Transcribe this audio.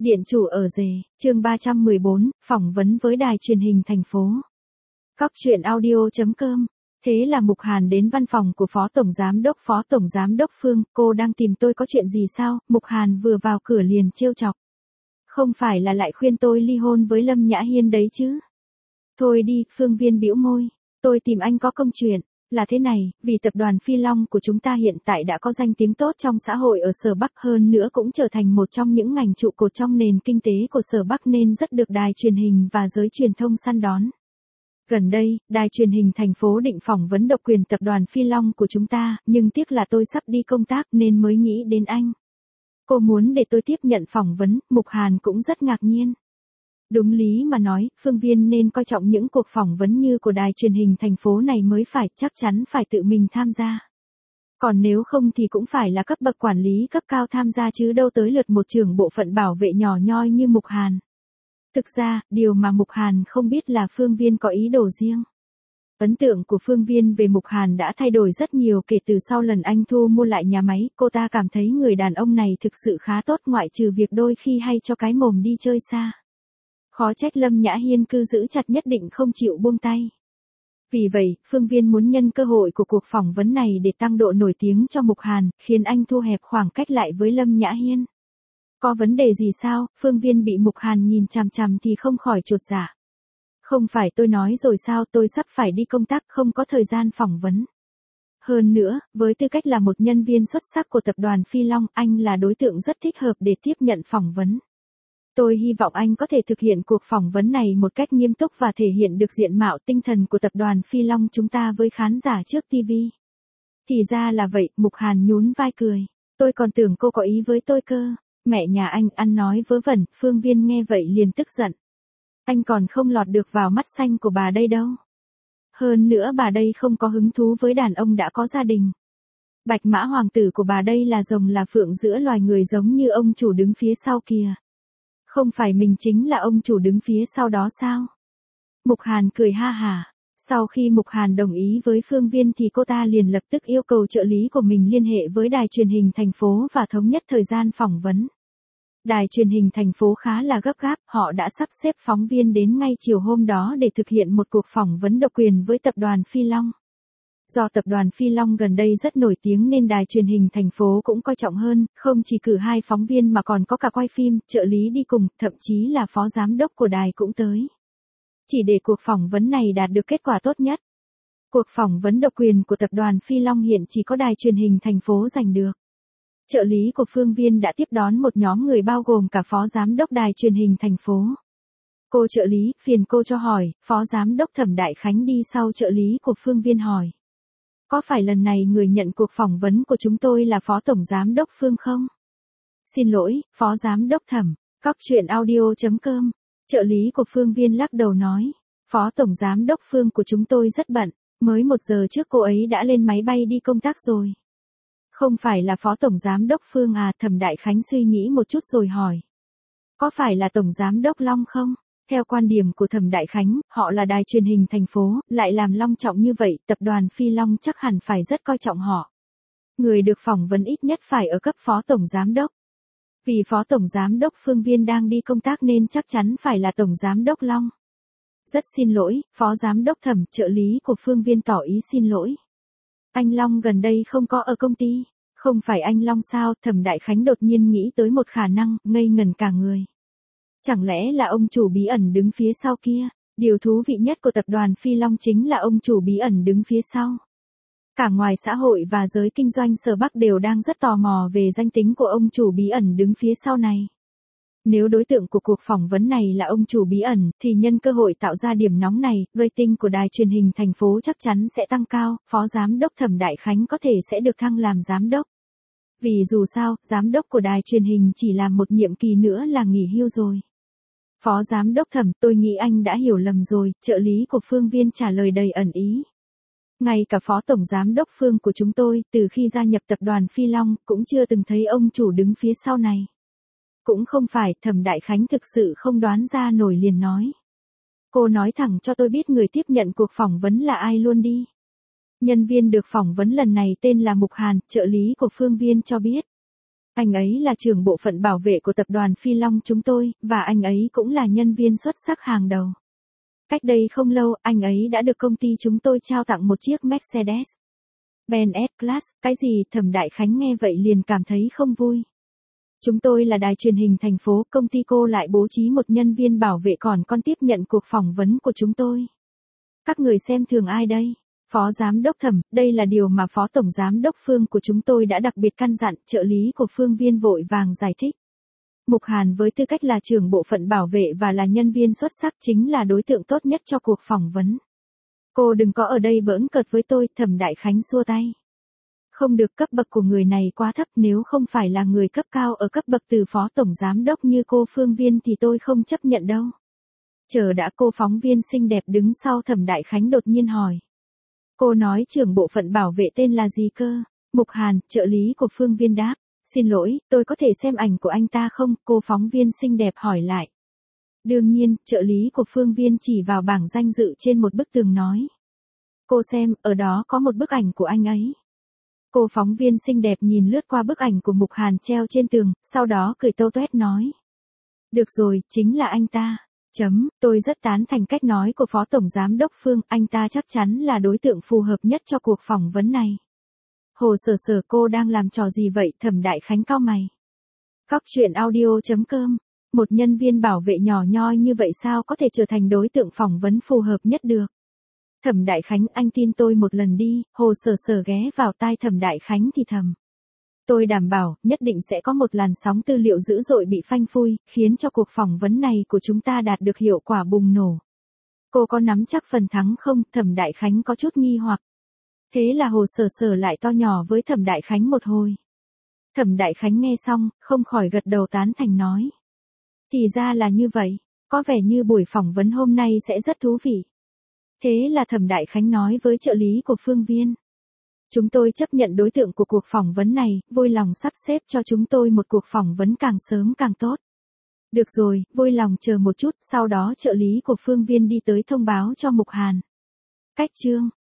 Điện chủ ở rể, chương 314, phỏng vấn với đài truyền hình thành phố. Cóc truyện audio.com. Thế là Mục Hàn đến văn phòng của Phó Tổng Giám đốc Phương, cô đang tìm tôi có chuyện gì sao? Mục Hàn vừa vào cửa liền trêu chọc. Không phải là lại khuyên tôi ly hôn với Lâm Nhã Hiên đấy chứ? Thôi đi, Phương Viên bĩu môi. Tôi tìm anh có công chuyện. Là thế này, vì tập đoàn Phi Long của chúng ta hiện tại đã có danh tiếng tốt trong xã hội ở Sở Bắc, hơn nữa cũng trở thành một trong những ngành trụ cột trong nền kinh tế của Sở Bắc nên rất được đài truyền hình và giới truyền thông săn đón. Gần đây, đài truyền hình thành phố định phỏng vấn độc quyền tập đoàn Phi Long của chúng ta, nhưng tiếc là tôi sắp đi công tác nên mới nghĩ đến anh. Cô muốn để tôi tiếp nhận phỏng vấn, Mục Hàn cũng rất ngạc nhiên. Đúng lý mà nói, Phương Viên nên coi trọng những cuộc phỏng vấn như của đài truyền hình thành phố này mới phải, chắc chắn phải tự mình tham gia. Còn nếu không thì cũng phải là cấp bậc quản lý cấp cao tham gia chứ đâu tới lượt một trưởng bộ phận bảo vệ nhỏ nhoi như Mục Hàn. Thực ra, điều mà Mục Hàn không biết là Phương Viên có ý đồ riêng. Ấn tượng của Phương Viên về Mục Hàn đã thay đổi rất nhiều kể từ sau lần anh thu mua lại nhà máy, cô ta cảm thấy người đàn ông này thực sự khá tốt ngoại trừ việc đôi khi hay cho cái mồm đi chơi xa. Khó trách Lâm Nhã Hiên cứ giữ chặt nhất định không chịu buông tay. Vì vậy, Phương Viên muốn nhân cơ hội của cuộc phỏng vấn này để tăng độ nổi tiếng cho Mục Hàn, khiến anh thu hẹp khoảng cách lại với Lâm Nhã Hiên. Có vấn đề gì sao? Phương Viên bị Mục Hàn nhìn chằm chằm thì không khỏi chột dạ. Không phải tôi nói rồi sao, tôi sắp phải đi công tác không có thời gian phỏng vấn. Hơn nữa, với tư cách là một nhân viên xuất sắc của tập đoàn Phi Long, anh là đối tượng rất thích hợp để tiếp nhận phỏng vấn. Tôi hy vọng anh có thể thực hiện cuộc phỏng vấn này một cách nghiêm túc và thể hiện được diện mạo tinh thần của tập đoàn Phi Long chúng ta với khán giả trước TV. Thì ra là vậy, Mục Hàn nhún vai cười. Tôi còn tưởng cô có ý với tôi cơ. Mẹ nhà anh ăn nói vớ vẩn, Phương Viên nghe vậy liền tức giận. Anh còn không lọt được vào mắt xanh của bà đây đâu. Hơn nữa bà đây không có hứng thú với đàn ông đã có gia đình. Bạch mã hoàng tử của bà đây là rồng là phượng giữa loài người giống như ông chủ đứng phía sau kìa. Không phải mình chính là ông chủ đứng phía sau đó sao? Mục Hàn cười ha hả. Sau khi Mục Hàn đồng ý với Phương Viên thì cô ta liền lập tức yêu cầu trợ lý của mình liên hệ với đài truyền hình thành phố và thống nhất thời gian phỏng vấn. Đài truyền hình thành phố khá là gấp gáp, họ đã sắp xếp phóng viên đến ngay chiều hôm đó để thực hiện một cuộc phỏng vấn độc quyền với tập đoàn Phi Long. Do tập đoàn Phi Long gần đây rất nổi tiếng nên đài truyền hình thành phố cũng coi trọng hơn, không chỉ cử 2 phóng viên mà còn có cả quay phim, trợ lý đi cùng, thậm chí là phó giám đốc của đài cũng tới. Chỉ để cuộc phỏng vấn này đạt được kết quả tốt nhất. Cuộc phỏng vấn độc quyền của tập đoàn Phi Long hiện chỉ có đài truyền hình thành phố giành được. Trợ lý của Phương Viên đã tiếp đón một nhóm người bao gồm cả phó giám đốc đài truyền hình thành phố. Cô trợ lý, phiền cô cho hỏi, phó giám đốc Thẩm Đại Khánh đi sau trợ lý của Phương Viên hỏi. Có phải lần này người nhận cuộc phỏng vấn của chúng tôi là phó tổng giám đốc Phương không? Xin lỗi, phó giám đốc Thẩm. Cóc truyện audio.com. Trợ lý của Phương Viên lắc đầu nói. Phó tổng giám đốc Phương của chúng tôi rất bận. Mới 1 giờ trước cô ấy đã lên máy bay đi công tác rồi. Không phải là phó tổng giám đốc Phương à? Thẩm Đại Khánh suy nghĩ một chút rồi hỏi. Có phải là tổng giám đốc Long không? Theo quan điểm của Thẩm Đại Khánh, họ là đài truyền hình thành phố, lại làm long trọng như vậy, tập đoàn Phi Long chắc hẳn phải rất coi trọng họ. Người được phỏng vấn ít nhất phải ở cấp phó tổng giám đốc. Vì phó tổng giám đốc Phương Viên đang đi công tác nên chắc chắn phải là tổng giám đốc Long. Rất xin lỗi, phó giám đốc Thẩm, trợ lý của Phương Viên tỏ ý xin lỗi. Anh Long gần đây không có ở công ty. Không phải anh Long sao? Thẩm Đại Khánh đột nhiên nghĩ tới một khả năng, ngây ngẩn cả người. Chẳng lẽ là ông chủ bí ẩn đứng phía sau kia? Điều thú vị nhất của tập đoàn Phi Long chính là ông chủ bí ẩn đứng phía sau. Cả ngoài xã hội và giới kinh doanh Sở Bắc đều đang rất tò mò về danh tính của ông chủ bí ẩn đứng phía sau này. Nếu đối tượng của cuộc phỏng vấn này là ông chủ bí ẩn, thì nhân cơ hội tạo ra điểm nóng này, rating của đài truyền hình thành phố chắc chắn sẽ tăng cao, phó giám đốc Thẩm Đại Khánh có thể sẽ được thăng làm giám đốc. Vì dù sao, giám đốc của đài truyền hình chỉ làm một nhiệm kỳ nữa là nghỉ hưu rồi. Phó giám đốc Thẩm, tôi nghĩ anh đã hiểu lầm rồi, trợ lý của Phương Viên trả lời đầy ẩn ý. Ngay cả phó tổng giám đốc Phương của chúng tôi, từ khi gia nhập tập đoàn Phi Long, cũng chưa từng thấy ông chủ đứng phía sau này. Cũng không phải, Thẩm Đại Khánh thực sự không đoán ra nổi liền nói. Cô nói thẳng cho tôi biết người tiếp nhận cuộc phỏng vấn là ai luôn đi. Nhân viên được phỏng vấn lần này tên là Mục Hàn, trợ lý của Phương Viên cho biết. Anh ấy là trưởng bộ phận bảo vệ của tập đoàn Phi Long chúng tôi, và anh ấy cũng là nhân viên xuất sắc hàng đầu. Cách đây không lâu, anh ấy đã được công ty chúng tôi trao tặng một chiếc Mercedes-Benz S-Class. Cái gì? Thẩm Đại Khánh nghe vậy liền cảm thấy không vui. Chúng tôi là đài truyền hình thành phố, công ty cô lại bố trí một nhân viên bảo vệ còn tiếp nhận cuộc phỏng vấn của chúng tôi. Các người xem thường ai đây? Phó Giám đốc Thẩm, đây là điều mà Phó Tổng Giám đốc Phương của chúng tôi đã đặc biệt căn dặn. Trợ lý của Phương Viên vội vàng giải thích. Mục Hàn với tư cách là trưởng bộ phận bảo vệ và là nhân viên xuất sắc chính là đối tượng tốt nhất cho cuộc phỏng vấn. Cô đừng có ở đây bỡn cợt với tôi. Thẩm Đại Khánh xua tay. Không được, cấp bậc của người này quá thấp, nếu không phải là người cấp cao ở cấp bậc từ Phó Tổng Giám đốc như cô Phương Viên thì tôi không chấp nhận đâu. Chờ đã, cô phóng viên xinh đẹp đứng sau Thẩm Đại Khánh đột nhiên hỏi. Cô nói trưởng bộ phận bảo vệ tên là gì cơ? Mục Hàn, trợ lý của Phương Viên đáp. Xin lỗi, tôi có thể xem ảnh của anh ta không? Cô phóng viên xinh đẹp hỏi lại. Đương nhiên, trợ lý của Phương Viên chỉ vào bảng danh dự trên một bức tường nói. Cô xem, ở đó có một bức ảnh của anh ấy. Cô phóng viên xinh đẹp nhìn lướt qua bức ảnh của Mục Hàn treo trên tường, sau đó cười tô toét nói. Được rồi, chính là anh ta. Tôi rất tán thành cách nói của Phó Tổng Giám đốc Phương, anh ta chắc chắn là đối tượng phù hợp nhất cho cuộc phỏng vấn này. Hồ Sở, cô đang làm trò gì vậy? Thẩm Đại Khánh cau mày. Cóc.audio.com. Một nhân viên bảo vệ nhỏ nhoi như vậy sao có thể trở thành đối tượng phỏng vấn phù hợp nhất được? Thẩm Đại Khánh, anh tin tôi một lần đi. Hồ Sở ghé vào tai Thẩm Đại Khánh thì thầm. Tôi đảm bảo, nhất định sẽ có một làn sóng tư liệu dữ dội bị phanh phui, khiến cho cuộc phỏng vấn này của chúng ta đạt được hiệu quả bùng nổ. Cô có nắm chắc phần thắng không? Thẩm Đại Khánh có chút nghi hoặc. Thế là Hồ Sở lại to nhỏ với Thẩm Đại Khánh một hồi. Thẩm Đại Khánh nghe xong, không khỏi gật đầu tán thành nói. Thì ra là như vậy, có vẻ như buổi phỏng vấn hôm nay sẽ rất thú vị. Thế là Thẩm Đại Khánh nói với trợ lý của Phương Viên. Chúng tôi chấp nhận đối tượng của cuộc phỏng vấn này, vui lòng sắp xếp cho chúng tôi một cuộc phỏng vấn càng sớm càng tốt. Được rồi, vui lòng chờ một chút, sau đó trợ lý của Phương Viên đi tới thông báo cho Mục Hàn. Cách chương